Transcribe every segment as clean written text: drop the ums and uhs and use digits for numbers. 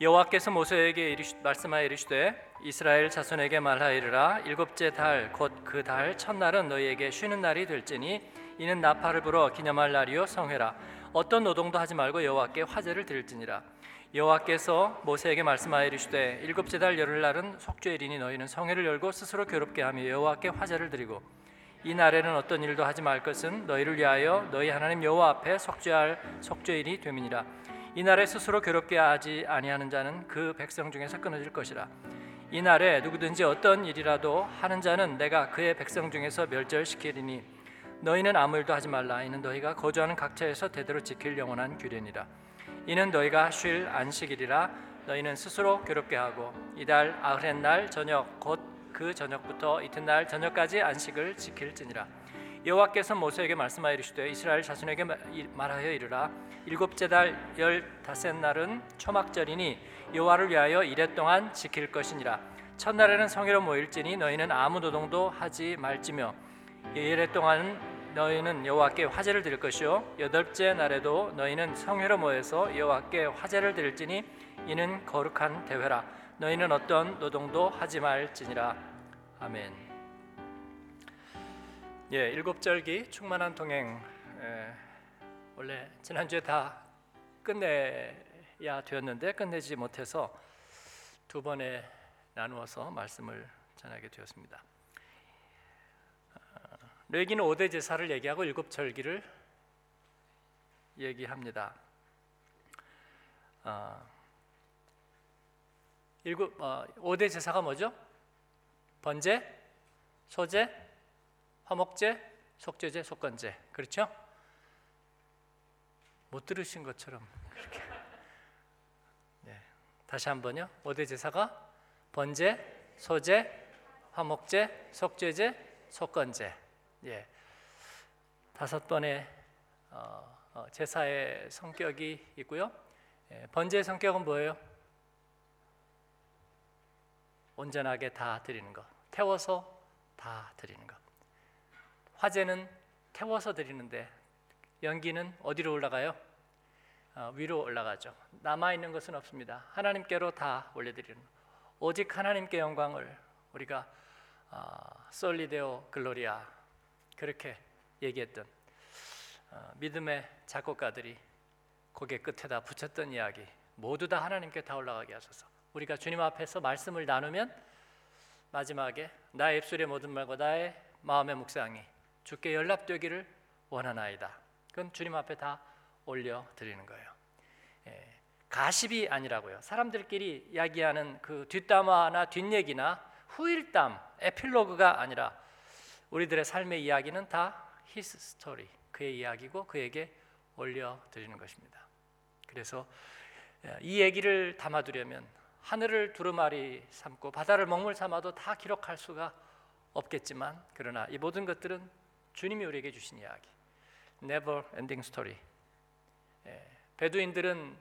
여호와께서 모세에게 말씀하여 이르시되 이스라엘 자손에게 말하이르라. 일곱째 달 곧 그 달 첫날은 너희에게 쉬는 날이 될지니 이는 나팔을 불어 기념할 날이요 성회라. 어떤 노동도 하지 말고 여호와께 화제를 드릴지니라. 여호와께서 모세에게 말씀하여 이르시되 일곱째 달 열흘날은 속죄일이니 너희는 성회를 열고 스스로 괴롭게 하며 여호와께 화제를 드리고 이 날에는 어떤 일도 하지 말 것은 너희를 위하여 너희 하나님 여호와 앞에 속죄할 속죄일이 됨이니라. 이 날에 스스로 괴롭게 하지 아니하는 자는 그 백성 중에서 끊어질 것이라. 이 날에 누구든지 어떤 일이라도 하는 자는 내가 그의 백성 중에서 멸절시키리니 너희는 아무 일도 하지 말라. 이는 너희가 거주하는 각처에서 대대로 지킬 영원한 규례니라. 이는 너희가 쉴 안식일이라. 너희는 스스로 괴롭게 하고 이달 아흐렛 날 저녁 곧 그 저녁부터 이튿날 저녁까지 안식을 지킬지니라. 여호와께서 모세에게 말씀하여 이르시되 이스라엘 자손에게 말하여 이르라. 일곱째 달 15날은 초막절이니 여호와를 위하여 이레 동안 지킬 것이니라. 첫날에는 성회로 모일지니 너희는 아무 노동도 하지 말지며 이레 동안 너희는 여호와께 화제를 드릴 것이요 여덟째 날에도 너희는 성회로 모여서 여호와께 화제를 드릴지니 이는 거룩한 대회라. 너희는 어떤 노동도 하지 말지니라. 아멘. 일곱절기 충만한 동행, 원래 지난주에 다 끝내야 되었는데 끝내지 못해서 두 번에 나누어서 말씀을 전하게 되었습니다. 레위기는 5대 제사를 얘기하고 일곱절기를 얘기합니다. 5대 제사가 뭐죠? 번제, 소제, 화목제, 속죄제, 속건제. 그렇죠? 못 들으신 것처럼 그렇게. 다시 한번요. 5대 제사가 번제, 소제, 화목제, 속죄제, 속건제. 5번의 제사의 성격이 있고요. 번제의 성격은 뭐예요? 온전하게 다 드리는 것, 태워서 다 드리는 것. 화제는 태워서 드리는데 연기는 어디로 올라가요? 위로 올라가죠. 남아있는 것은 없습니다. 하나님께로 다 올려드리는 것. 오직 하나님께 영광을 우리가 솔리데오 글로리아 그렇게 얘기했던 믿음의 작곡가들이 고개 끝에다 붙였던 이야기 모두 다 하나님께 다 올라가게 하소서. 우리가 주님 앞에서 말씀을 나누면 마지막에 나의 입술의 모든 말과 나의 마음의 묵상이 주께 연락되기를 원하나이다. 그건 주님 앞에 다 올려드리는 거예요. 가십이 아니라고요. 사람들끼리 이야기하는 그 뒷담화나 뒷얘기나 후일담, 에필로그가 아니라 우리들의 삶의 이야기는 다 his story, 그의 이야기고 그에게 올려드리는 것입니다. 그래서 이 얘기를 담아두려면 하늘을 두루마리 삼고 바다를 먹물 삼아도 다 기록할 수가 없겠지만 그러나 이 모든 것들은 주님이 우리에게 주신 이야기, never ending story. 베두인들은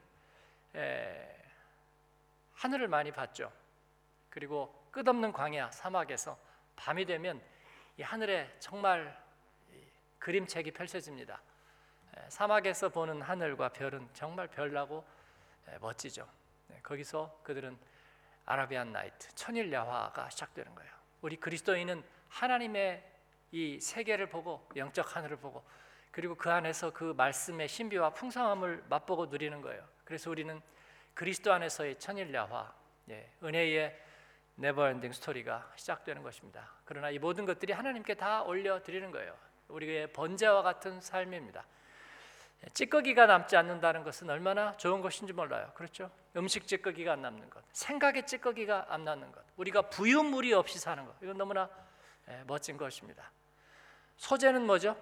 하늘을 많이 봤죠. 그리고 끝없는 광야 사막에서 밤이 되면 이 하늘에 정말 그림책이 펼쳐집니다. 사막에서 보는 하늘과 별은 정말 별나고 멋지죠. 거기서 그들은 아라비안 나이트, 천일 야화가 시작되는 거예요. 우리 그리스도인은 하나님의 이 세계를 보고 영적 하늘을 보고 그리고 그 안에서 그 말씀의 신비와 풍성함을 맛보고 누리는 거예요. 그래서 우리는 그리스도 안에서의 천일 야화, 은혜의 네버엔딩 스토리가 시작되는 것입니다. 그러나 이 모든 것들이 하나님께 다 올려드리는 거예요. 우리의 번제와 같은 삶입니다. 찌꺼기가 남지 않는다는 것은 얼마나 좋은 것인지 몰라요. 그렇죠? 음식 찌꺼기가 안 남는 것, 생각의 찌꺼기가 안 남는 것, 우리가 부유물이 없이 사는 것, 이건 너무나 멋진 것입니다. 소제는 뭐죠?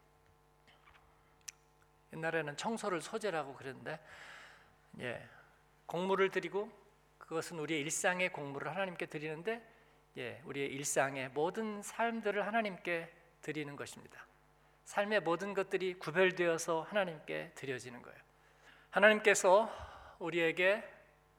옛날에는 청소를 소제라고 그랬는데 공물을 드리고 그것은 우리의 일상의 공물을 하나님께 드리는데 우리의 일상의 모든 삶들을 하나님께 드리는 것입니다. 삶의 모든 것들이 구별되어서 하나님께 드려지는 거예요. 하나님께서 우리에게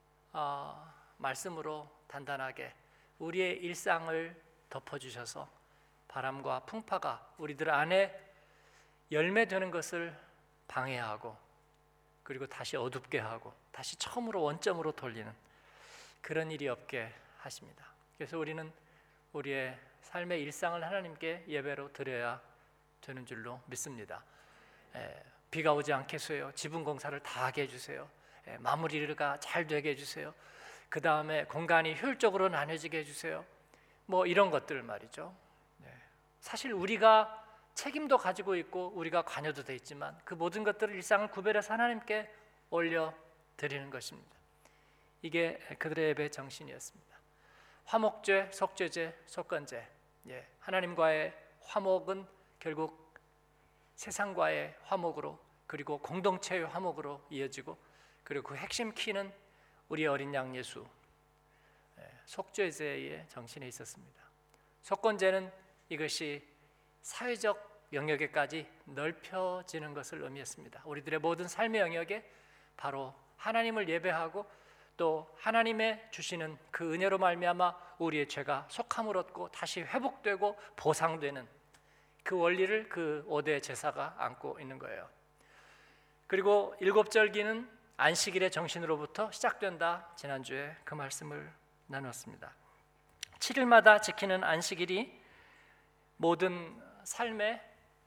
말씀으로 단단하게 우리의 일상을 덮어주셔서 바람과 풍파가 우리들 안에 열매되는 것을 방해하고 그리고 다시 어둡게 하고 다시 처음으로 원점으로 돌리는 그런 일이 없게 하십니다. 그래서 우리는 우리의 삶의 일상을 하나님께 예배로 드려야 되는 줄로 믿습니다. 비가 오지 않게 해주세요. 지붕 공사를 다 하게 해주세요. 마무리가 잘 되게 해주세요. 그 다음에 공간이 효율적으로 나눠지게 해주세요. 뭐 이런 것들 말이죠. 사실 우리가 책임도 가지고 있고 우리가 관여도 돼 있지만 그 모든 것들을 일상을 구별해서 하나님께 올려드리는 것입니다. 이게 그들의 예배 정신이었습니다. 화목제, 속죄제, 속건제. 하나님과의 화목은 결국 세상과의 화목으로 그리고 공동체의 화목으로 이어지고 그리고 그 핵심 키는 우리 어린 양 예수 속죄제의 정신에 있었습니다. 속건제는 이것이 사회적 영역에까지 넓혀지는 것을 의미했습니다. 우리들의 모든 삶의 영역에 바로 하나님을 예배하고 또 하나님의 주시는 그 은혜로 말미암아 우리의 죄가 속함을 얻고 다시 회복되고 보상되는 그 원리를 그 5대 제사가 안고 있는 거예요. 그리고 일곱절기는 안식일의 정신으로부터 시작된다. 지난주에 그 말씀을 나눴습니다. 7일마다 지키는 안식일이 모든 삶의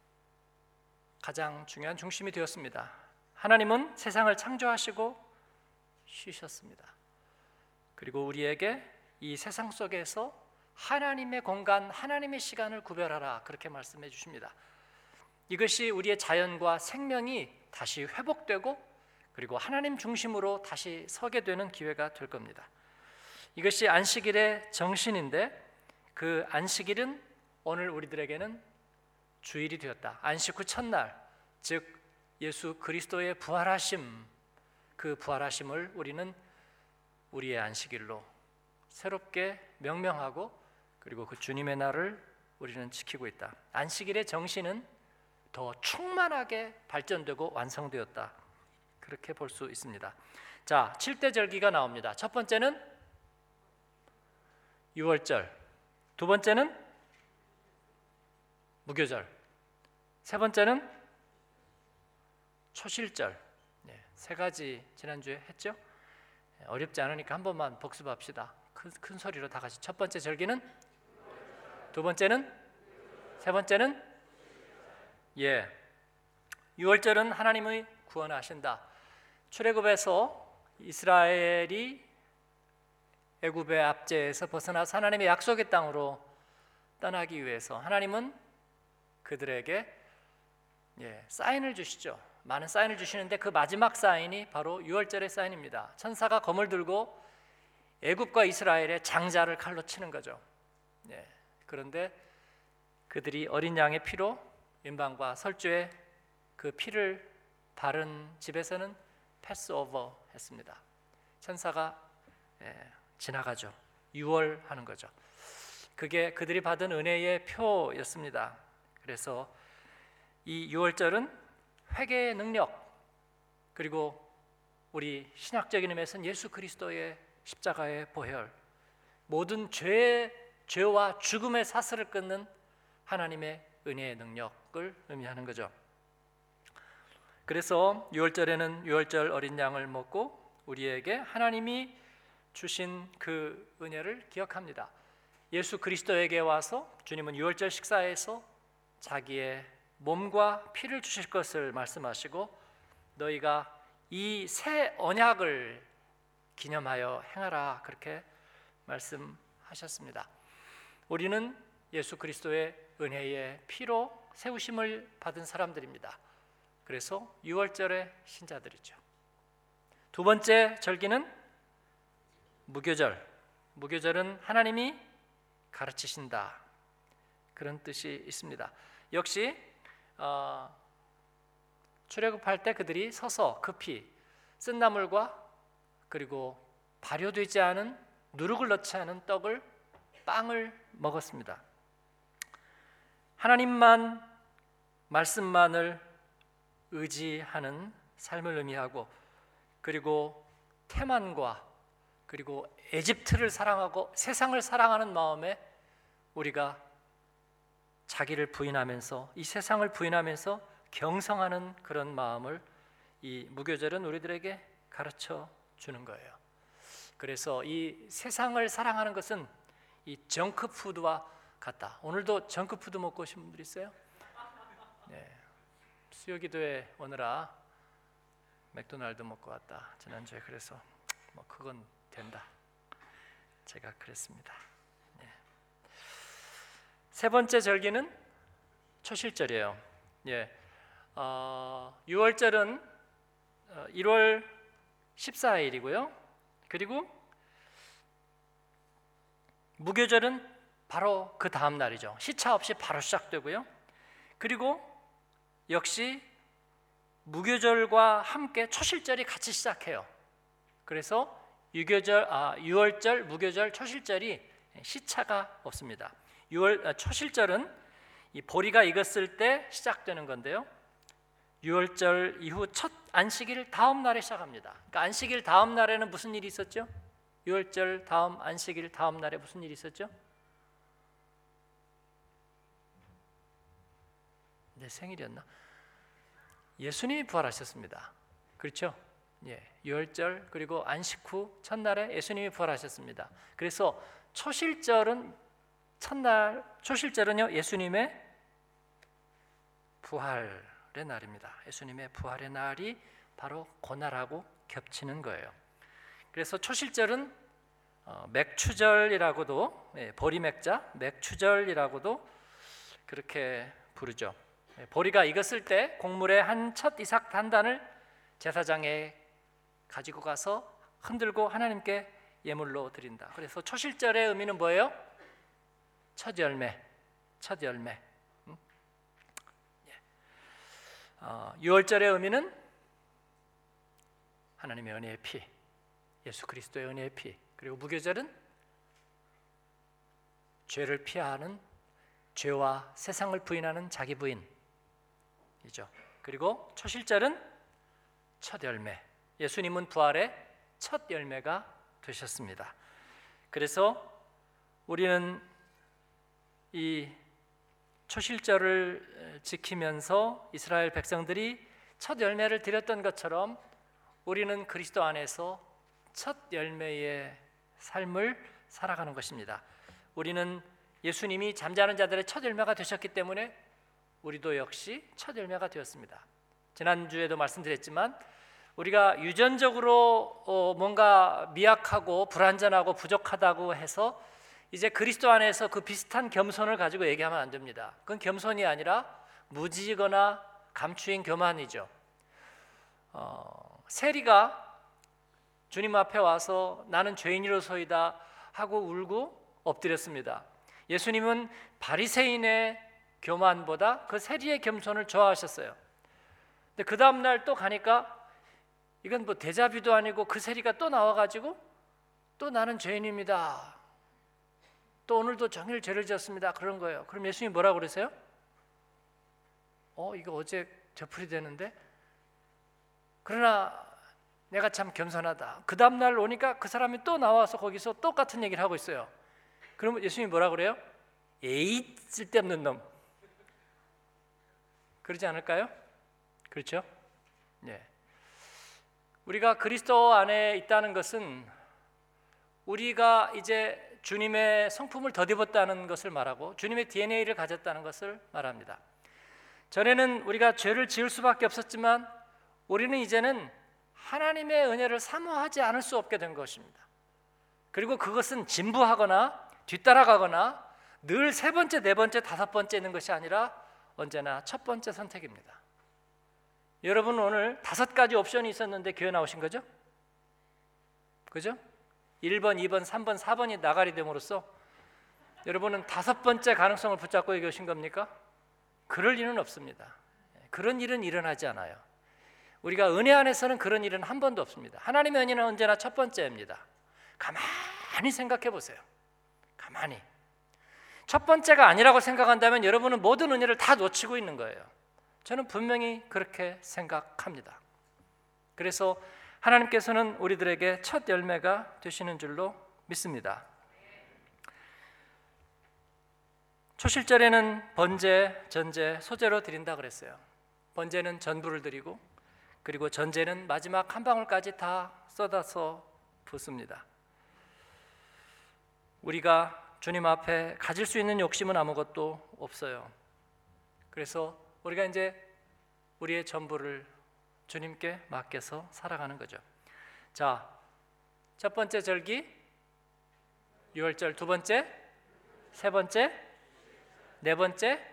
가장 중요한 중심이 되었습니다. 하나님은 세상을 창조하시고 쉬셨습니다. 그리고 우리에게 이 세상 속에서 하나님의 공간, 하나님의 시간을 구별하라 그렇게 말씀해 주십니다. 이것이 우리의 자연과 생명이 다시 회복되고 그리고 하나님 중심으로 다시 서게 되는 기회가 될 겁니다. 이것이 안식일의 정신인데 그 안식일은 오늘 우리들에게는 주일이 되었다. 안식 후 첫날, 즉 예수 그리스도의 부활하심, 그 부활하심을 우리는 우리의 안식일로 새롭게 명명하고 그리고 그 주님의 날을 우리는 지키고 있다. 안식일의 정신은 더 충만하게 발전되고 완성되었다. 그렇게 볼 수 있습니다. 자, 7대 절기가 나옵니다. 첫 번째는 유월절, 두 번째는 무교절, 세 번째는 초실절. 세 가지 지난주에 했죠? 어렵지 않으니까 한 번만 복습합시다. 큰 소리로 다 같이. 첫 번째 절기는, 두 번째는, 세 번째는 유월절은 하나님의 구원하신다. 출애굽에서 이스라엘이 애굽의 압제에서 벗어나서 하나님의 약속의 땅으로 떠나기 위해서 하나님은 그들에게 사인을 주시죠. 많은 사인을 주시는데 그 마지막 사인이 바로 유월절의 사인입니다. 천사가 검을 들고 애굽과 이스라엘의 장자를 칼로 치는 거죠. 그런데 그들이 어린 양의 피로 임방과 설주에 그 피를 바른 집에서는 패스오버 했습니다. 천사가 지나가죠. 유월하는 거죠. 그게 그들이 받은 은혜의 표였습니다. 그래서 이 유월절은 회개의 능력 그리고 우리 신학적인 의미에서는 예수 그리스도의 십자가의 보혈, 모든 죄와 죽음의 사슬을 끊는 하나님의 은혜의 능력을 의미하는 거죠. 그래서 유월절에는 유월절 어린 양을 먹고 우리에게 하나님이 주신 그 은혜를 기억합니다. 예수 그리스도에게 와서 주님은 유월절 식사에서 자기의 몸과 피를 주실 것을 말씀하시고 너희가 이 새 언약을 기념하여 행하라 그렇게 말씀하셨습니다. 우리는 예수 그리스도의 은혜의 피로 세우심을 받은 사람들입니다. 그래서 유월절의 신자들이죠. 두 번째 절기는 무교절. 무교절은 하나님이 가르치신다 그런 뜻이 있습니다. 역시 출애굽할 때 그들이 서서 급히 쓴 나물과 그리고 발효되지 않은 누룩을 넣지 않은 떡을 빵을 먹었습니다. 하나님만 말씀만을 의지하는 삶을 의미하고 그리고 태만과 그리고 에집트를 사랑하고 세상을 사랑하는 마음에 우리가 자기를 부인하면서 이 세상을 부인하면서 경성하는 그런 마음을 이 무교절은 우리들에게 가르쳐 주는 거예요. 그래서 이 세상을 사랑하는 것은 이 정크푸드와 같다. 오늘도 정크푸드 먹고 오신 분들 있어요? 네. 수요기도에 오느라 맥도날드 먹고 왔다 지난주에. 그래서 뭐 그건 된다, 제가 그랬습니다. 네. 세 번째 절기는 초실절이에요. 예. 6월절은 1월 14일이고요. 그리고 무교절은 바로 그 다음 날이죠. 시차 없이 바로 시작되고요. 그리고 역시 무교절과 함께 초실절이 같이 시작해요. 그래서 6월절, 무교절, 초실절이 시차가 없습니다. 초실절은 이 보리가 익었을 때 시작되는 건데요. 6월절 이후 첫 안식일 다음 날에 시작합니다. 그러니까 안식일 다음 날에는 무슨 일이 있었죠? 6월절 다음 안식일 다음 날에 무슨 일이 있었죠? 내 생일이었나? 예수님이 부활하셨습니다. 그렇죠? 예, 6월절 그리고 안식 후 첫날에 예수님이 부활하셨습니다. 그래서 초실절은 초실절은요 예수님의 부활의 날입니다. 예수님의 부활의 날이 바로 그날하고 겹치는 거예요. 그래서 초실절은 맥추절이라고도, 보리맥자 맥추절이라고도 그렇게 부르죠. 보리가 익었을 때 곡물의 한 첫 이삭 단단을 제사장에 가지고 가서 흔들고 하나님께 예물로 드린다. 그래서 초실절의 의미는 뭐예요? 첫 열매, 첫 열매. 6월절의 의미는 하나님의 은혜의 피, 예수 그리스도의 은혜의 피. 그리고 무교절은 죄를 피하는, 죄와 세상을 부인하는 자기 부인이죠. 그리고 초실절은 첫 열매, 예수님은 부활의 첫 열매가 되셨습니다. 그래서 우리는 이 초실절을 지키면서 이스라엘 백성들이 첫 열매를 드렸던 것처럼 우리는 그리스도 안에서 첫 열매의 삶을 살아가는 것입니다. 우리는 예수님이 잠자는 자들의 첫 열매가 되셨기 때문에 우리도 역시 첫 열매가 되었습니다. 지난주에도 말씀드렸지만 우리가 유전적으로 뭔가 미약하고 불완전하고 부족하다고 해서 이제 그리스도 안에서 그 비슷한 겸손을 가지고 얘기하면 안 됩니다. 그건 겸손이 아니라 무지거나 감추인 교만이죠. 세리가 주님 앞에 와서 나는 죄인이로소이다 하고 울고 엎드렸습니다. 예수님은 바리새인의 교만보다 그 세리의 겸손을 좋아하셨어요. 근데 그 다음 날 또 가니까 이건 뭐 데자뷰도 아니고 그 세리가 또 나와가지고 또 나는 죄인입니다, 또 오늘도 종일 죄를 지었습니다, 그런 거예요. 그럼 예수님이 뭐라고 그러세요? 이거 어제 되풀이 되는데, 그러나 내가 참 겸손하다. 그 다음 날 오니까 그 사람이 또 나와서 거기서 똑같은 얘기를 하고 있어요. 그러면 예수님이 뭐라고 그래요? 에이, 쓸데없는 놈. 그러지 않을까요? 그렇죠? 네. 우리가 그리스도 안에 있다는 것은 우리가 이제 주님의 성품을 덧입었다는 것을 말하고 주님의 DNA를 가졌다는 것을 말합니다. 전에는 우리가 죄를 지을 수밖에 없었지만 우리는 이제는 하나님의 은혜를 사모하지 않을 수 없게 된 것입니다. 그리고 그것은 진부하거나 뒤따라가거나 늘 세 번째, 네 번째, 다섯 번째 있는 것이 아니라 언제나 첫 번째 선택입니다. 여러분 오늘 5가지 옵션이 있었는데 교회 나오신 거죠? 그죠? 1번, 2번, 3번, 4번이 나가리 됨으로써 여러분은 5번째 가능성을 붙잡고 여기 오신 겁니까? 그럴 일은 없습니다. 그런 일은 일어나지 않아요. 우리가 은혜 안에서는 그런 일은 한 번도 없습니다. 하나님의 은혜는 언제나 첫 번째입니다. 가만히 생각해 보세요. 가만히. 첫 번째가 아니라고 생각한다면 여러분은 모든 은혜를 다 놓치고 있는 거예요. 저는 분명히 그렇게 생각합니다. 그래서 하나님께서는 우리들에게 첫 열매가 되시는 줄로 믿습니다. 초실절에는 번제, 전제, 소제로 드린다 그랬어요. 번제는 전부를 드리고, 그리고 전제는 마지막 한 방울까지 다 쏟아서 붓습니다. 우리가 주님 앞에 가질 수 있는 욕심은 아무것도 없어요. 그래서 우리가 이제 우리의 전부를 주님께 맡겨서 살아가는 거죠. 자, 첫 번째 절기 유월절, 두 번째, 세 번째, 네 번째,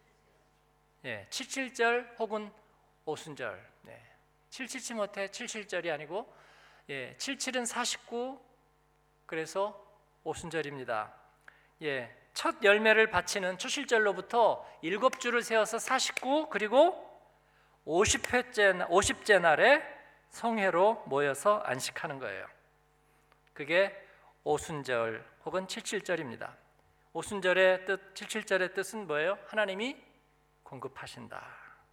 칠칠절 혹은 오순절. 칠칠치 못해 칠칠절이 아니고, 칠칠은 49, 그래서 오순절입니다. 첫 열매를 바치는 초실절로부터 7주를 세워서 49, 그리고 50째 날에 성회로 모여서 안식하는 거예요. 그게 오순절 혹은 칠칠절입니다. 오순절의 뜻, 칠칠절의 뜻은 뭐예요? 하나님이 공급하신다.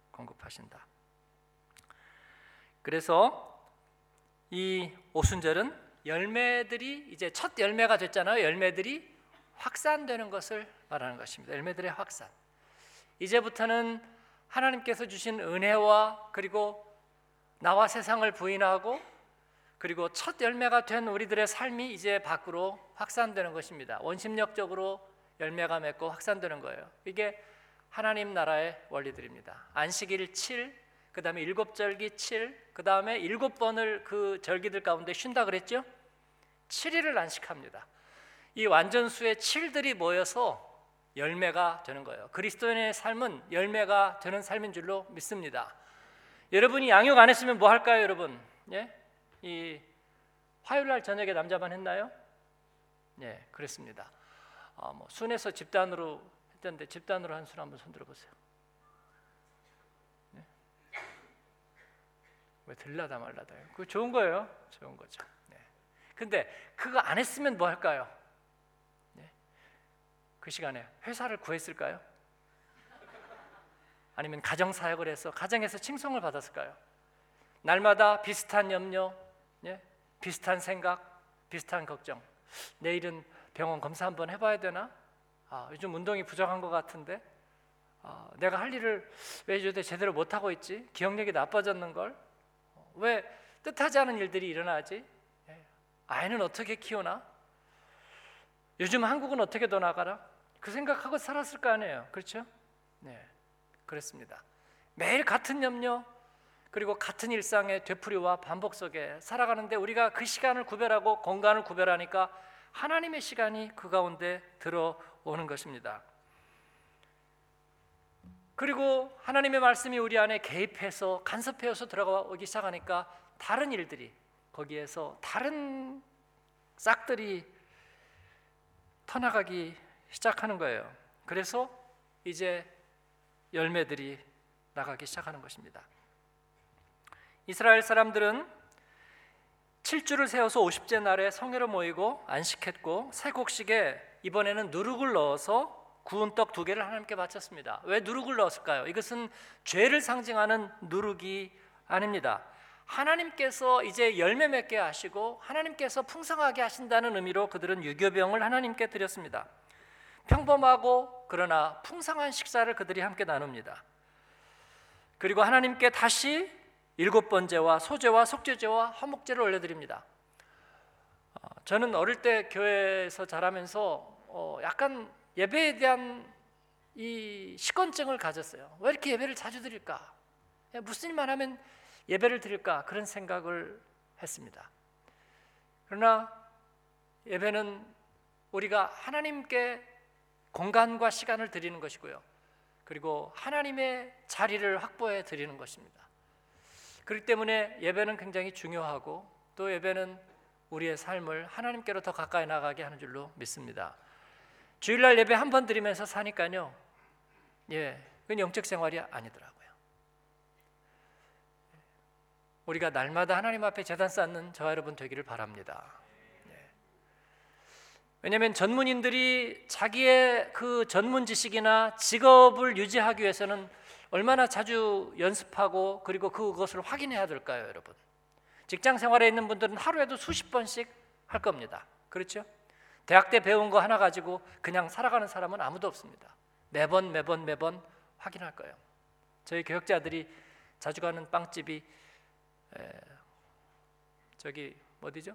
그래서 이 오순절은 열매들이 이제 첫 열매가 됐잖아요. 열매들이 확산되는 것을 말하는 것입니다. 열매들의 확산. 이제부터는 하나님께서 주신 은혜와 그리고 나와 세상을 부인하고 그리고 첫 열매가 된 우리들의 삶이 이제 밖으로 확산되는 것입니다. 원심력적으로 열매가 맺고 확산되는 거예요. 이게 하나님 나라의 원리들입니다. 안식일 7, 그 다음에 7절기 7, 그 다음에 7번을 그 절기들 가운데 쉰다 그랬죠? 7일을 안식합니다. 이 완전수의 7들이 모여서 열매가 되는 거예요. 그리스도인의 삶은 열매가 되는 삶인 줄로 믿습니다. 여러분이 양육 안 했으면 뭐 할까요, 여러분? 이 화요일날 저녁에 남자반 했나요? 그랬습니다. 순에서 집단으로 했던데 집단으로 한 순 한번 손 들어보세요. 왜 들라다 말라다요? 그거 좋은 거예요. 좋은 거죠. 근데 그거 안 했으면 뭐 할까요? 그 시간에 회사를 구했을까요? 아니면 가정사역을 해서 가정에서 칭송을 받았을까요? 날마다 비슷한 염려, 비슷한 생각, 비슷한 걱정. 내일은 병원 검사 한번 해봐야 되나? 요즘 운동이 부족한 것 같은데 내가 할 일을 왜 요새 제대로 못하고 있지? 기억력이 나빠졌는걸? 왜 뜻하지 않은 일들이 일어나지? 아이는 어떻게 키우나? 요즘 한국은 어떻게 더 나가나? 그 생각하고 살았을 거 아니에요. 그렇죠? 그렇습니다. 매일 같은 염려 그리고 같은 일상의 되풀이와 반복 속에 살아가는데 우리가 그 시간을 구별하고 공간을 구별하니까 하나님의 시간이 그 가운데 들어오는 것입니다. 그리고 하나님의 말씀이 우리 안에 개입해서 간섭해서 들어오기 시작하니까 다른 일들이 거기에서 다른 싹들이 터나가기 시작하는 거예요. 그래서 이제 열매들이 나가기 시작하는 것입니다. 이스라엘 사람들은 7주를 세워서 50째 날에 성회로 모이고 안식했고 새 곡식에 이번에는 누룩을 넣어서 구운 떡 2개를 하나님께 바쳤습니다. 왜 누룩을 넣었을까요? 이것은 죄를 상징하는 누룩이 아닙니다. 하나님께서 이제 열매 맺게 하시고 하나님께서 풍성하게 하신다는 의미로 그들은 유교병을 하나님께 드렸습니다. 평범하고 그러나 풍성한 식사를 그들이 함께 나눕니다. 그리고 하나님께 다시 7번제와 소제와 속죄제와 화목제를 올려드립니다. 저는 어릴 때 교회에서 자라면서 약간 예배에 대한 이 식건증을 가졌어요. 왜 이렇게 예배를 자주 드릴까? 무슨 일만 하면 예배를 드릴까? 그런 생각을 했습니다. 그러나 예배는 우리가 하나님께 공간과 시간을 드리는 것이고요. 그리고 하나님의 자리를 확보해 드리는 것입니다. 그렇기 때문에 예배는 굉장히 중요하고 또 예배는 우리의 삶을 하나님께로 더 가까이 나가게 하는 줄로 믿습니다. 주일날 예배 한 번 드리면서 사니까요, 그건 영적 생활이 아니더라고요. 우리가 날마다 하나님 앞에 제단 쌓는 저와 여러분 되기를 바랍니다. 왜냐하면 전문인들이 자기의 그 전문 지식이나 직업을 유지하기 위해서는 얼마나 자주 연습하고 그리고 그것을 확인해야 될까요, 여러분? 직장 생활에 있는 분들은 하루에도 수십 번씩 할 겁니다. 그렇죠? 대학 때 배운 거 하나 가지고 그냥 살아가는 사람은 아무도 없습니다. 매번 확인할 거예요. 저희 교역자들이 자주 가는 빵집이 저기 어디죠?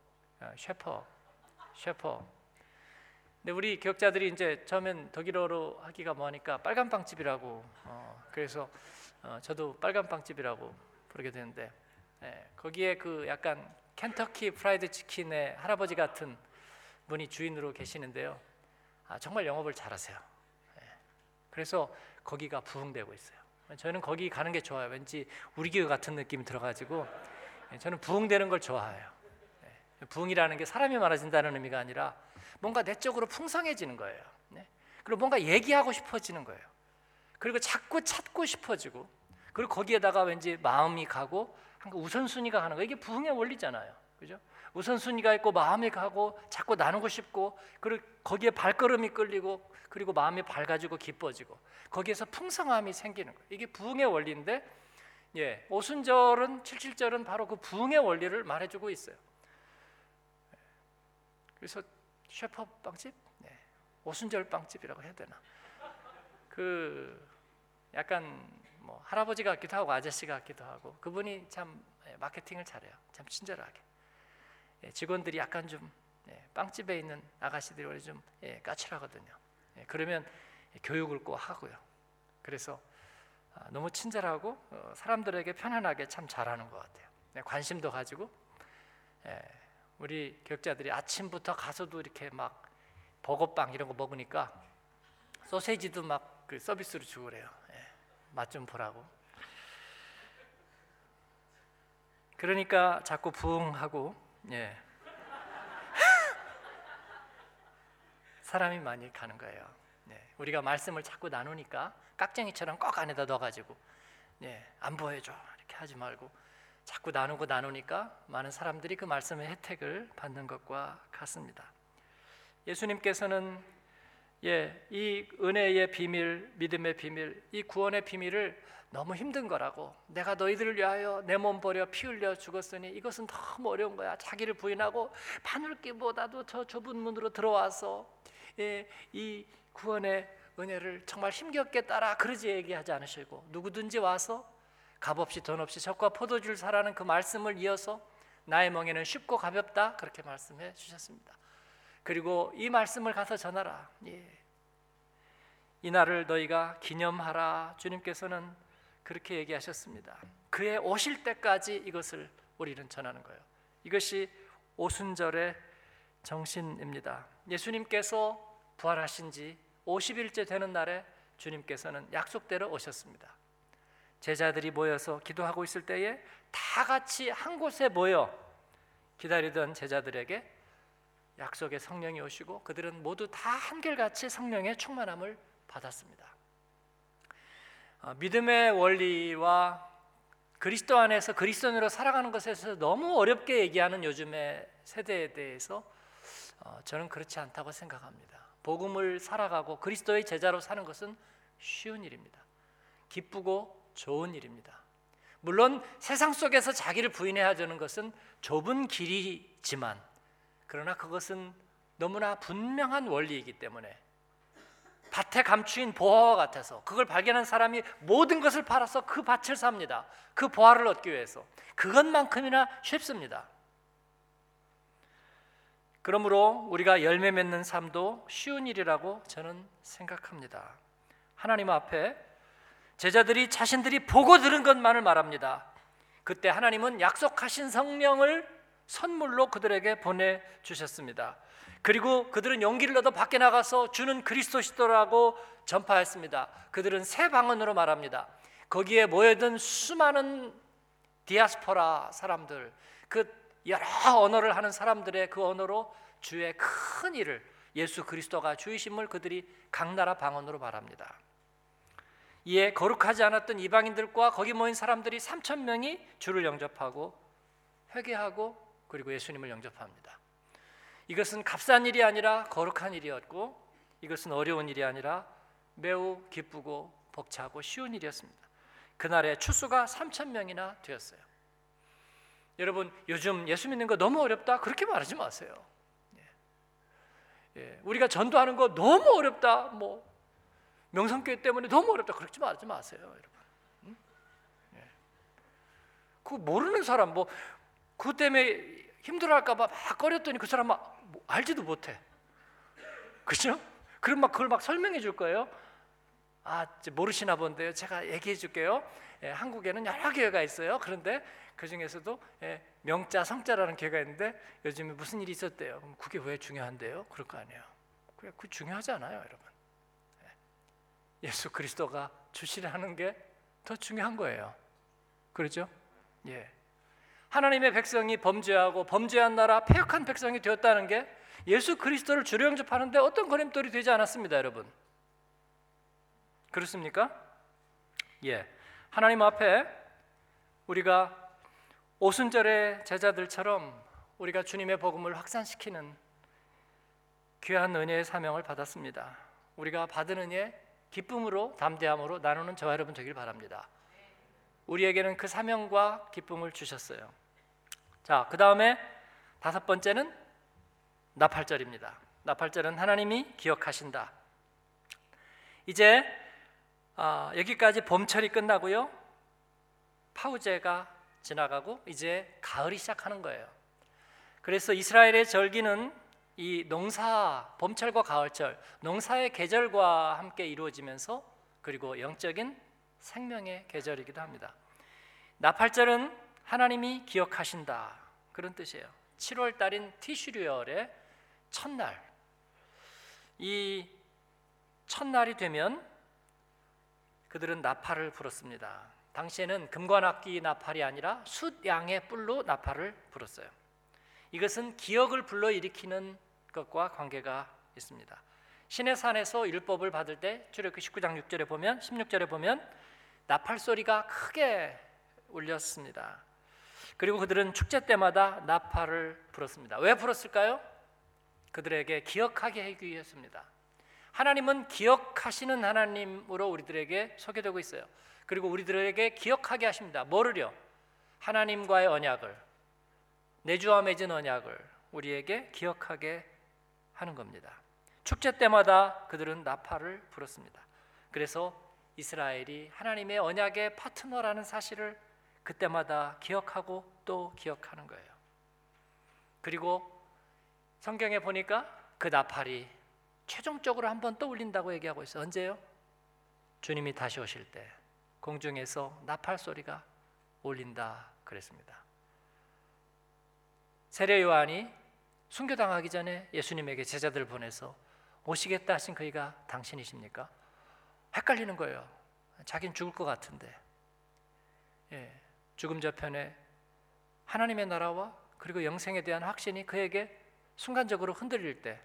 셰퍼. 근데 우리 교역자들이 이제 처음엔 독일어로 하기가 뭐하니까 빨간 빵집이라고 그래서 저도 빨간 빵집이라고 부르게 되는데 거기에 그 약간 켄터키 프라이드 치킨의 할아버지 같은 분이 주인으로 계시는데요. 정말 영업을 잘하세요. 그래서 거기가 부흥되고 있어요. 저는 거기 가는 게 좋아요. 왠지 우리 교회 같은 느낌이 들어가지고 저는 부흥되는 걸 좋아해요. 부흥이라는 게 사람이 많아진다는 의미가 아니라 뭔가 내적으로 풍성해지는 거예요. 그리고 뭔가 얘기하고 싶어지는 거예요. 그리고 자꾸 찾고 싶어지고, 그리고 거기에다가 왠지 마음이 가고 우선순위가 가는 거예요. 이게 부흥의 원리잖아요. 그죠? 우선순위가 있고 마음이 가고 자꾸 나누고 싶고, 그리고 거기에 발걸음이 끌리고, 그리고 마음이 밝아지고 기뻐지고, 거기에서 풍성함이 생기는 거예요. 이게 부흥의 원리인데, 오순절은 77절은 바로 그 부흥의 원리를 말해주고 있어요. 그래서 셰퍼 빵집, 오순절 빵집이라고 해야 되나? 그 약간 뭐 할아버지 같기도 하고 아저씨 같기도 하고, 그분이 참 마케팅을 잘해요. 참 친절하게. 직원들이 약간 좀 빵집에 있는 아가씨들이 원래 좀 까칠하거든요. 그러면 교육을 꼭 하고요. 그래서 너무 친절하고 사람들에게 편안하게 참 잘하는 것 같아요. 관심도 가지고. 우리 교육자들이 아침부터 가서도 이렇게 막 버거빵 이런 거 먹으니까 소세지도 막 그 서비스로 주고 그래요. 맛 좀 보라고. 그러니까 자꾸 부흥하고 사람이 많이 가는 거예요. 우리가 말씀을 자꾸 나누니까 깍쟁이처럼 꼭 안에다 넣어가지고 안 보여줘 이렇게 하지 말고 자꾸 나누니까 많은 사람들이 그 말씀의 혜택을 받는 것과 같습니다. 예수님께서는 이 은혜의 비밀, 믿음의 비밀, 이 구원의 비밀을 너무 힘든 거라고, 내가 너희들을 위하여 내 몸 버려 피 흘려 죽었으니 이것은 너무 어려운 거야. 자기를 부인하고 바늘기보다도 더 좁은 문으로 들어와서 이 구원의 은혜를 정말 힘겹게 따라, 그러지 얘기하지 않으시고, 누구든지 와서 값없이 돈 없이 젖과 포도주를 사라는 그 말씀을 이어서 나의 멍에는 쉽고 가볍다, 그렇게 말씀해 주셨습니다. 그리고 이 말씀을 가서 전하라. 이 날을 너희가 기념하라. 주님께서는 그렇게 얘기하셨습니다. 그의 오실 때까지 이것을 우리는 전하는 거예요. 이것이 오순절의 정신입니다. 예수님께서 부활하신 지 50일째 되는 날에 주님께서는 약속대로 오셨습니다. 제자들이 모여서 기도하고 있을 때에 다 같이 한 곳에 모여 기다리던 제자들에게 약속의 성령이 오시고 그들은 모두 다 한결같이 성령의 충만함을 받았습니다. 믿음의 원리와 그리스도 안에서 그리스도인으로 살아가는 것에 있어서 너무 어렵게 얘기하는 요즘의 세대에 대해서 저는 그렇지 않다고 생각합니다. 복음을 살아가고 그리스도의 제자로 사는 것은 쉬운 일입니다. 기쁘고 좋은 일입니다. 물론 세상 속에서 자기를 부인해야 하는 것은 좁은 길이지만, 그러나 그것은 너무나 분명한 원리이기 때문에 밭에 감추인 보화와 같아서 그걸 발견한 사람이 모든 것을 팔아서 그 밭을 삽니다. 그 보화를 얻기 위해서. 그것만큼이나 쉽습니다. 그러므로 우리가 열매 맺는 삶도 쉬운 일이라고 저는 생각합니다. 하나님 앞에 제자들이 자신들이 보고 들은 것만을 말합니다. 그때 하나님은 약속하신 성령을 선물로 그들에게 보내주셨습니다. 그리고 그들은 용기를 얻어 밖에 나가서 주는 그리스도시더라고 전파했습니다. 그들은 새 방언으로 말합니다. 거기에 모여든 수많은 디아스포라 사람들, 그 여러 언어를 하는 사람들의 그 언어로 주의 큰 일을, 예수 그리스도가 주이심을 그들이 각 나라 방언으로 말합니다. 이에 거룩하지 않았던 이방인들과 거기 모인 사람들이 3,000명이 주를 영접하고 회개하고 그리고 예수님을 영접합니다. 이것은 값싼 일이 아니라 거룩한 일이었고, 이것은 어려운 일이 아니라 매우 기쁘고 벅차고 쉬운 일이었습니다. 그날의 추수가 3,000명이나 되었어요. 여러분, 요즘 예수 믿는 거 너무 어렵다 그렇게 말하지 마세요. 우리가 전도하는 거 너무 어렵다, 뭐 명성교회 때문에 너무 어렵다 그렇게 말하지 마세요, 여러분. 그 모르는 사람 뭐 그것 때문에 힘들어할까 봐 막 꺼렸더니 그 사람 막 알지도 못해. 그죠? 그럼 막 그걸 막 설명해 줄 거예요. 모르시나 본데요. 제가 얘기해 줄게요. 한국에는 여러 교회가 있어요. 그런데 그 중에서도 명자, 성자라는 교회가 있는데 요즘에 무슨 일이 있었대요. 그럼 그게 왜 중요한데요? 그럴 거 아니에요. 그게 중요하잖아요, 여러분. 예수 그리스도가 주시라는 게 더 중요한 거예요. 그렇죠? 예. 하나님의 백성이 범죄하고 범죄한 나라 패역한 백성이 되었다는 게 예수 그리스도를 주로 영접하는데 어떤 걸림돌이 되지 않았습니다, 여러분. 그렇습니까? 예. 하나님 앞에 우리가 오순절의 제자들처럼 우리가 주님의 복음을 확산시키는 귀한 은혜의 사명을 받았습니다. 우리가 받은 은혜 기쁨으로 담대함으로 나누는 저와 여러분 되길 바랍니다. 우리에게는 그 사명과 기쁨을 주셨어요. 자, 그 다음에 5번째는 나팔절입니다. 나팔절은 하나님이 기억하신다. 이제 여기까지 봄철이 끝나고요, 파우제가 지나가고 이제 가을이 시작하는 거예요. 그래서 이스라엘의 절기는 이 봄철과 가을철, 농사의 계절과 함께 이루어지면서 그리고 영적인 생명의 계절이기도 합니다. 나팔절은 하나님이 기억하신다, 그런 뜻이에요. 7월 달인 티슈리얼의 첫날, 이 첫날이 되면 그들은 나팔을 불었습니다. 당시에는 금관악기 나팔이 아니라 숫양의 뿔로 나팔을 불었어요. 이것은 기억을 불러일으키는 것과 관계가 있습니다. 시내산에서 율법을 받을 때 출애굽기 19장 6절에 보면 16절에 보면 나팔 소리가 크게 울렸습니다. 그리고 그들은 축제 때마다 나팔을 불었습니다. 왜 불었을까요? 그들에게 기억하게 하기 위해서입니다. 하나님은 기억하시는 하나님으로 우리들에게 소개되고 있어요. 그리고 우리들에게 기억하게 하십니다. 뭐를요? 하나님과의 언약을, 내주와 맺은 언약을 우리에게 기억하게 하는 겁니다. 축제 때마다 그들은 나팔을 불었습니다. 그래서 이스라엘이 하나님의 언약의 파트너라는 사실을 그때마다 기억하고 또 기억하는 거예요. 그리고 성경에 보니까 그 나팔이 최종적으로 한번 또 울린다고 얘기하고 있어요. 언제요? 주님이 다시 오실 때 공중에서 나팔 소리가 울린다 그랬습니다. 세례 요한이 순교당하기 전에 예수님에게 제자들을 보내서 오시겠다 하신 그이가 당신이십니까? 헷갈리는 거예요. 자기는 죽을 것 같은데. 죽음 저편에 하나님의 나라와 그리고 영생에 대한 확신이 그에게 순간적으로 흔들릴 때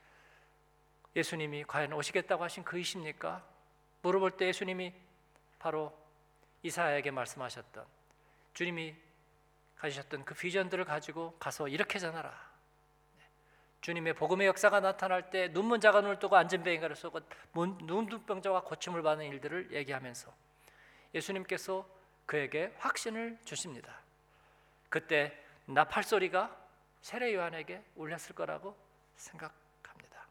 예수님이 과연 오시겠다고 하신 그이십니까? 물어볼 때 예수님이 바로 이사야에게 말씀하셨던, 주님이 가지셨던 그 비전들을 가지고 가서 이렇게 전하라. 주님의 복음의 역사가 나타날 때 눈먼 자가 눈을 뜨고 앉은 병이가 쏘고 눈병자가 고침을 받는 일들을 얘기하면서 예수님께서 그에게 확신을 주십니다. 그때 나팔 소리가 세례 요한에게 울렸을 거라고 생각합니다.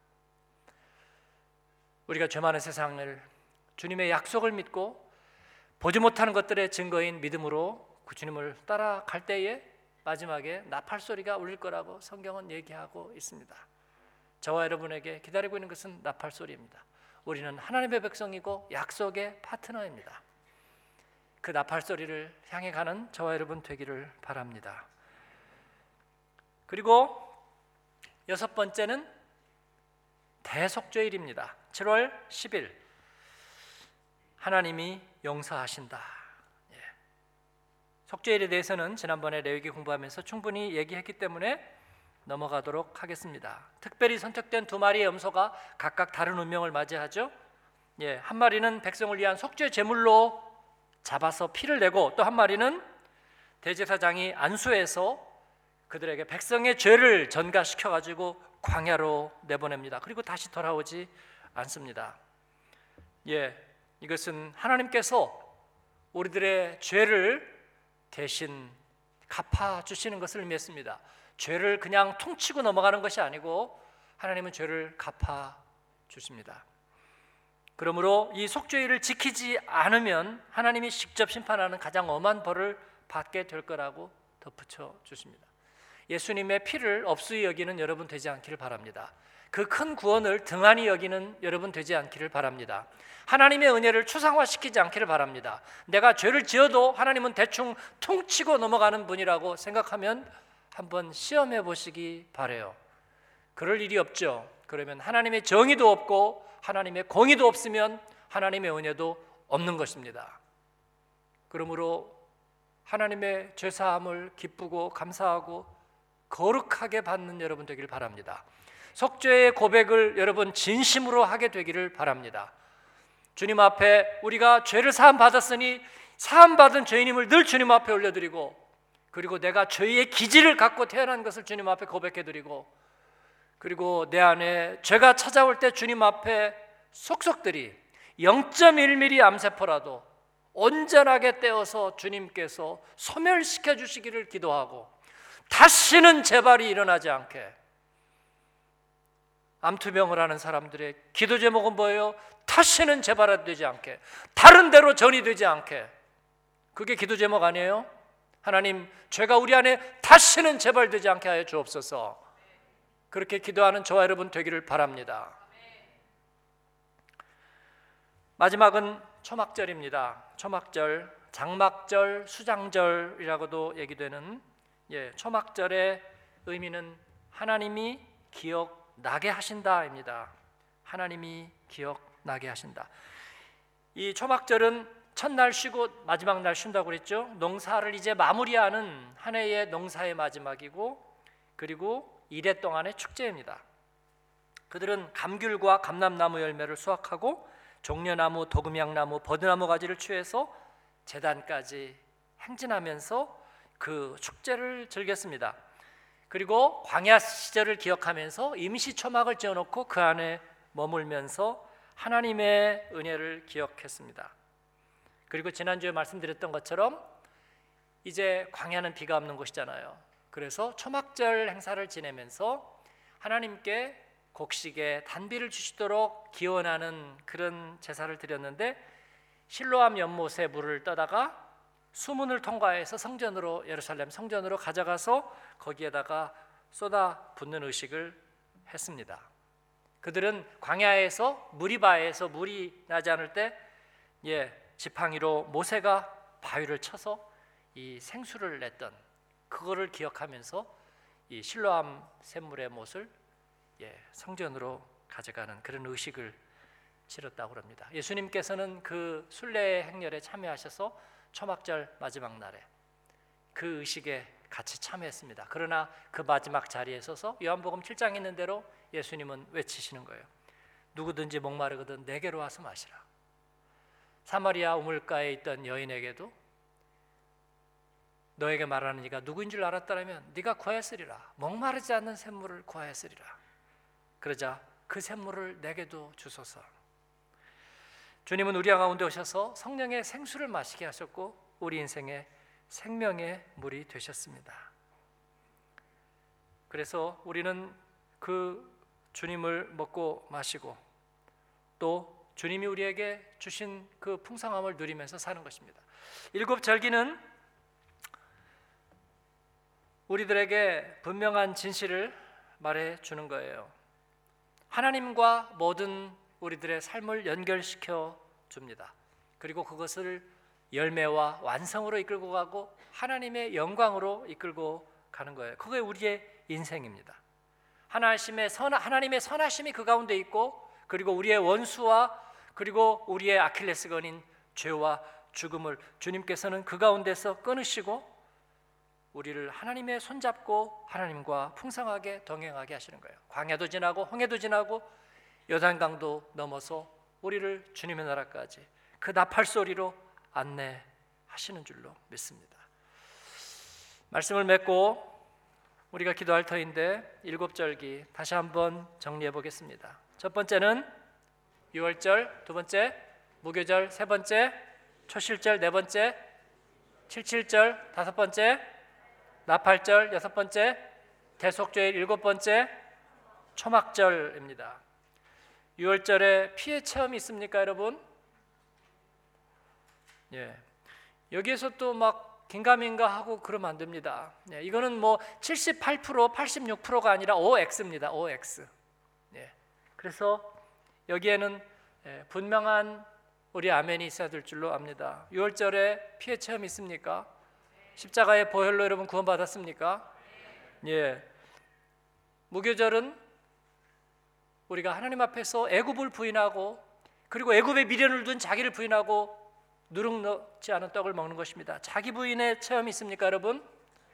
우리가 죄 많은 세상을 주님의 약속을 믿고 보지 못하는 것들의 증거인 믿음으로 그 주님을 따라갈 때에 마지막에 나팔 소리가 울릴 거라고 성경은 얘기하고 있습니다. 저와 여러분에게 기다리고 있는 것은 나팔 소리입니다. 우리는 하나님의 백성이고 약속의 파트너입니다. 그 나팔 소리를 향해 가는 저와 여러분 되기를 바랍니다. 그리고 6번째는 대속죄일입니다. 7월 10일 하나님이 용서하신다. 속죄일에 대해서는 지난번에 레위기 공부하면서 충분히 얘기했기 때문에 넘어가도록 하겠습니다. 특별히 선택된 2마리의 염소가 각각 다른 운명을 맞이하죠. 한 마리는 백성을 위한 속죄 제물로 잡아서 피를 내고, 또 한 마리는 대제사장이 안수해서 그들에게 백성의 죄를 전가시켜 가지고 광야로 내보냅니다. 그리고 다시 돌아오지 않습니다. 이것은 하나님께서 우리들의 죄를 대신 갚아주시는 것을 의미했습니다. 죄를 그냥 퉁치고 넘어가는 것이 아니고 하나님은 죄를 갚아주십니다. 그러므로 이 속죄일을 지키지 않으면 하나님이 직접 심판하는 가장 엄한 벌을 받게 될 거라고 덧붙여 주십니다. 예수님의 피를 업수히 여기는 여러분 되지 않기를 바랍니다. 그 큰 구원을 등한히 여기는 여러분 되지 않기를 바랍니다. 하나님의 은혜를 추상화시키지 않기를 바랍니다. 내가 죄를 지어도 하나님은 대충 퉁치고 넘어가는 분이라고 생각하면 한번 시험해 보시기 바라요. 그럴 일이 없죠. 그러면 하나님의 정의도 없고 하나님의 공의도 없으면 하나님의 은혜도 없는 것입니다. 그러므로 하나님의 죄사함을 기쁘고 감사하고 거룩하게 받는 여러분 되기를 바랍니다. 속죄의 고백을 여러분 진심으로 하게 되기를 바랍니다. 주님 앞에 우리가 죄를 사함 받았으니 사함 받은 죄인임을 늘 주님 앞에 올려드리고, 그리고 내가 죄의 기질을 갖고 태어난 것을 주님 앞에 고백해드리고, 그리고 내 안에 죄가 찾아올 때 주님 앞에 속속들이 0.1mm 암세포라도 온전하게 떼어서 주님께서 소멸시켜 주시기를 기도하고, 다시는 재발이 일어나지 않게. 암투병을 하는 사람들의 기도 제목은 뭐예요? 다시는 재발되지 않게, 다른 데로 전이되지 않게. 그게 기도 제목 아니에요? 하나님, 죄가 우리 안에 다시는 재발되지 않게 하여 주옵소서. 그렇게 기도하는 저와 여러분 되기를 바랍니다. 마지막은 초막절입니다. 초막절, 장막절, 수장절이라고도 얘기되는 초막절의 의미는 하나님이 기억나게 하신다입니다. 하나님이 기억나게 하신다. 이 초막절은 첫날 쉬고 마지막 날 쉰다고 그랬죠. 농사를 이제 마무리하는 한 해의 농사의 마지막이고, 그리고 이래 동안의 축제입니다. 그들은 감귤과 감람나무 열매를 수확하고 종려나무, 도금향나무, 버드나무 가지를 취해서 제단까지 행진하면서 그 축제를 즐겼습니다. 그리고 광야 시절을 기억하면서 임시 초막을 지어놓고 그 안에 머물면서 하나님의 은혜를 기억했습니다. 그리고 지난주에 말씀드렸던 것처럼 이제 광야는 비가 없는 곳이잖아요. 그래서 초막절 행사를 지내면서 하나님께 곡식에 단비를 주시도록 기원하는 그런 제사를 드렸는데, 실로암 연못에 물을 떠다가 수문을 통과해서 성전으로, 예루살렘 성전으로 가져가서 거기에다가 쏟아 붓는 의식을 했습니다. 그들은 광야에서 무리바에서 물이 나지 않을 때 지팡이로 모세가 바위를 쳐서 이 생수를 냈던 그거를 기억하면서 이 실로암 샘물의 못을 성전으로 가져가는 그런 의식을 치렀다고 합니다. 예수님께서는 그 순례 행렬에 참여하셔서 초막절 마지막 날에 그 의식에 같이 참여했습니다. 그러나 그 마지막 자리에 서서 요한복음 7장에 있는 대로 예수님은 외치시는 거예요. 누구든지 목마르거든 내게로 와서 마시라. 사마리아 우물가에 있던 여인에게도 너에게 말하는 이가 누구인 줄 알았더라면 네가 구하였으리라. 목마르지 않는 샘물을 구하였으리라. 그러자 그 샘물을 내게도 주소서. 주님은 우리 가운데 오셔서 성령의 생수를 마시게 하셨고 우리 인생의 생명의 물이 되셨습니다. 그래서 우리는 그 주님을 먹고 마시고 또 주님이 우리에게 주신 그 풍성함을 누리면서 사는 것입니다. 일곱 절기는 우리들에게 분명한 진실을 말해주는 거예요. 하나님과 모든 우리들의 삶을 연결시켜 줍니다. 그리고 그것을 열매와 완성으로 이끌고 가고 하나님의 영광으로 이끌고 가는 거예요. 그게 우리의 인생입니다. 하나님의 선하심이 그 가운데 있고, 그리고 우리의 원수와 그리고 우리의 아킬레스건인 죄와 죽음을 주님께서는 그 가운데서 끊으시고 우리를 하나님의 손잡고 하나님과 풍성하게 동행하게 하시는 거예요. 광야도 지나고 홍해도 지나고 요단강도 넘어서 우리를 주님의 나라까지 그 나팔 소리로 안내하시는 줄로 믿습니다. 말씀을 맺고 우리가 기도할 터인데 일곱 절기 다시 한번 정리해 보겠습니다. 첫 번째는 유월절, 두 번째 무교절, 세 번째 초실절, 네 번째 칠칠절, 다섯 번째 나팔절, 여섯 번째 대속죄일, 일곱 번째 초막절입니다. 유월절에 피해 체험이 있습니까, 여러분? 여기에서 또 막 긴가민가 하고 그러면 안 됩니다. 이거는 뭐 78%, 86%가 아니라 OX입니다. OX. 그래서 여기에는 분명한 우리 아멘이 있어야 될 줄로 압니다. 6월절에 피해 체험 있습니까? 십자가의 보혈로 여러분 구원받았습니까? 무교절은 우리가 하나님 앞에서 애굽을 부인하고 그리고 애굽의 미련을 둔 자기를 부인하고 누룩 넣지 않은 떡을 먹는 것입니다. 자기 부인의 체험이 있습니까, 여러분?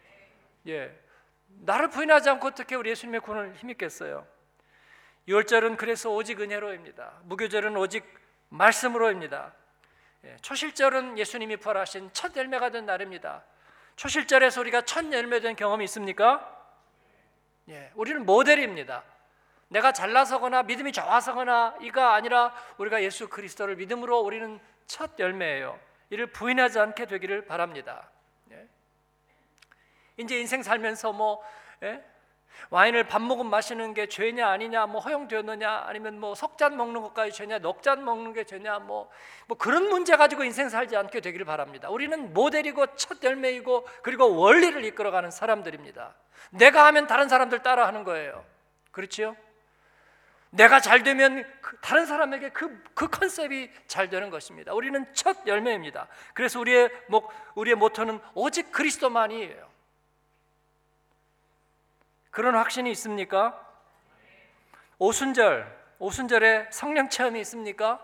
나를 부인하지 않고 어떻게 우리 예수님의 구원을 힘입겠어요? 6월절은 그래서 오직 은혜로입니다. 무교절은 오직 말씀으로입니다. 초실절은 예수님이 부활하신 첫 열매가 된 날입니다. 초실절에서 우리가 첫 열매 된 경험이 있습니까? 우리는 모델입니다. 내가 잘나서거나 믿음이 좋아서거나 이가 아니라 우리가 예수 그리스도를 믿음으로 우리는 첫 열매예요. 이를 부인하지 않게 되기를 바랍니다. 이제 인생 살면서 와인을 밥 먹으면 마시는 게 죄냐 아니냐, 허용되었느냐, 아니면 석 잔 먹는 것까지 죄냐, 넉 잔 먹는 게 죄냐, 그런 문제 가지고 인생 살지 않게 되기를 바랍니다. 우리는 모델이고 첫 열매이고 그리고 원리를 이끌어가는 사람들입니다. 내가 하면 다른 사람들 따라하는 거예요. 그렇지요? 내가 잘 되면 다른 사람에게 그 컨셉이 잘 되는 것입니다. 우리는 첫 열매입니다. 그래서 우리의 모토는 오직 그리스도만이에요. 그런 확신이 있습니까? 오순절에 성령 체험이 있습니까?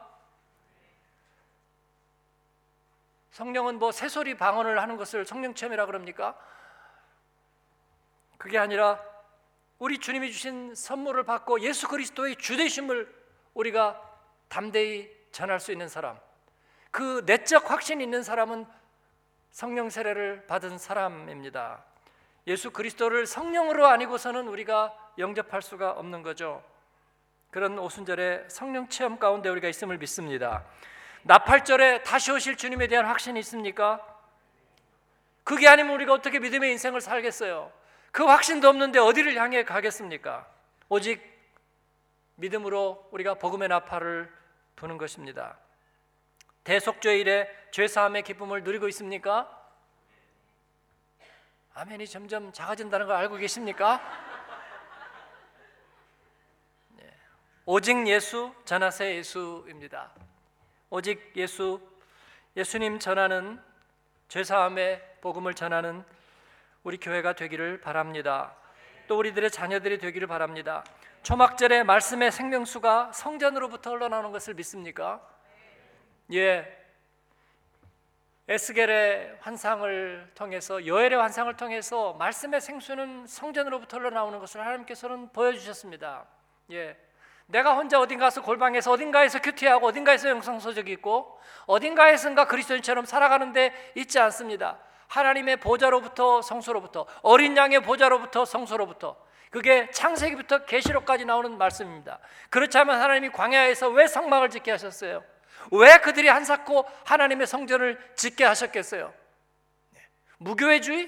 성령은 새소리 방언을 하는 것을 성령 체험이라 그럽니까? 그게 아니라 우리 주님이 주신 선물을 받고 예수 그리스도의 주되심을 우리가 담대히 전할 수 있는 사람, 그 내적 확신이 있는 사람은 성령 세례를 받은 사람입니다. 예수 그리스도를 성령으로 아니고서는 우리가 영접할 수가 없는 거죠. 그런 오순절의 성령 체험 가운데 우리가 있음을 믿습니다. 나팔절에 다시 오실 주님에 대한 확신이 있습니까? 그게 아니면 우리가 어떻게 믿음의 인생을 살겠어요? 그 확신도 없는데 어디를 향해 가겠습니까? 오직 믿음으로 우리가 복음의 나팔을 부는 것입니다. 대속죄일에 죄사함의 기쁨을 누리고 있습니까? 아멘이 점점 작아진다는 걸 알고 계십니까? 오직 예수, 전하세 예수입니다. 오직 예수님 전하는 죄사함의 복음을 전하는 우리 교회가 되기를 바랍니다. 또 우리들의 자녀들이 되기를 바랍니다. 초막절에 말씀의 생명수가 성전으로부터 흘러나오는 것을 믿습니까? 에스겔의 환상을 통해서, 요엘의 환상을 통해서 말씀의 생수는 성전으로부터 흘러나오는 것을 하나님께서는 보여주셨습니다. 내가 혼자 어딘가에서 골방에서 어딘가에서 큐티하고 어딘가에서 영성소적이 있고 어딘가에선가 그리스도인처럼 살아가는데 있지 않습니다. 하나님의 보좌로부터 성소로부터, 어린 양의 보좌로부터 성소로부터, 그게 창세기부터 계시록까지 나오는 말씀입니다. 그렇지 않으면 하나님이 광야에서 왜 성막을 짓게 하셨어요? 왜 그들이 한사코 하나님의 성전을 짓게 하셨겠어요? 무교회주의?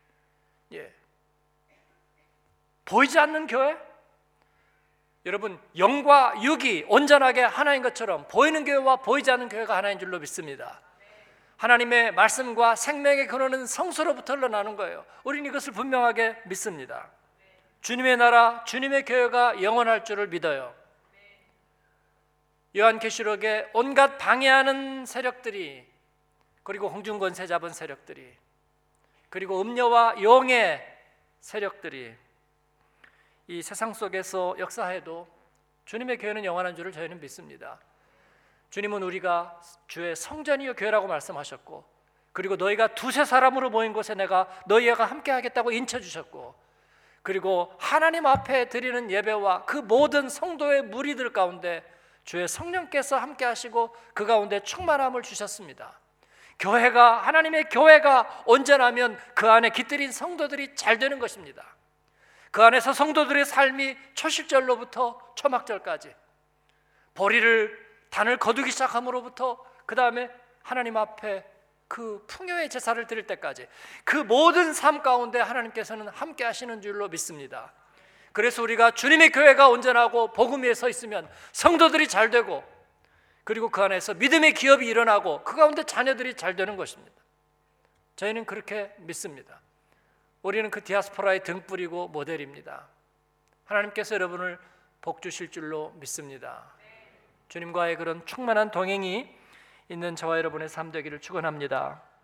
보이지 않는 교회? 여러분, 영과 육이 온전하게 하나인 것처럼 보이는 교회와 보이지 않는 교회가 하나인 줄로 믿습니다. 하나님의 말씀과 생명의 근원은 성소로부터 흘러나오는 거예요. 우리는 이것을 분명하게 믿습니다. 주님의 나라, 주님의 교회가 영원할 줄을 믿어요. 요한계시록에 온갖 방해하는 세력들이, 그리고 홍중권세 잡은 세력들이, 그리고 음녀와 용의 세력들이 이 세상 속에서 역사해도 주님의 교회는 영원한 줄을 저희는 믿습니다. 주님은 우리가 주의 성전이요 교회라고 말씀하셨고, 그리고 너희가 두세 사람으로 모인 곳에 내가 너희와 함께 하겠다고 인쳐주셨고, 그리고 하나님 앞에 드리는 예배와 그 모든 성도의 무리들 가운데 주의 성령께서 함께 하시고 그 가운데 충만함을 주셨습니다. 교회가, 하나님의 교회가 온전하면 그 안에 깃들인 성도들이 잘 되는 것입니다. 그 안에서 성도들의 삶이 초실절로부터 초막절까지, 단을 거두기 시작함으로부터 그 다음에 하나님 앞에 그 풍요의 제사를 드릴 때까지 그 모든 삶 가운데 하나님께서는 함께 하시는 줄로 믿습니다. 그래서 우리가 주님의 교회가 온전하고 복음 위에 서 있으면 성도들이 잘 되고, 그리고 그 안에서 믿음의 기업이 일어나고 그 가운데 자녀들이 잘 되는 것입니다. 저희는 그렇게 믿습니다. 우리는 그 디아스포라의 등불이고 모델입니다. 하나님께서 여러분을 복 주실 줄로 믿습니다. 주님과의 그런 충만한 동행이 있는 저와 여러분의 삶 되기를 축원합니다.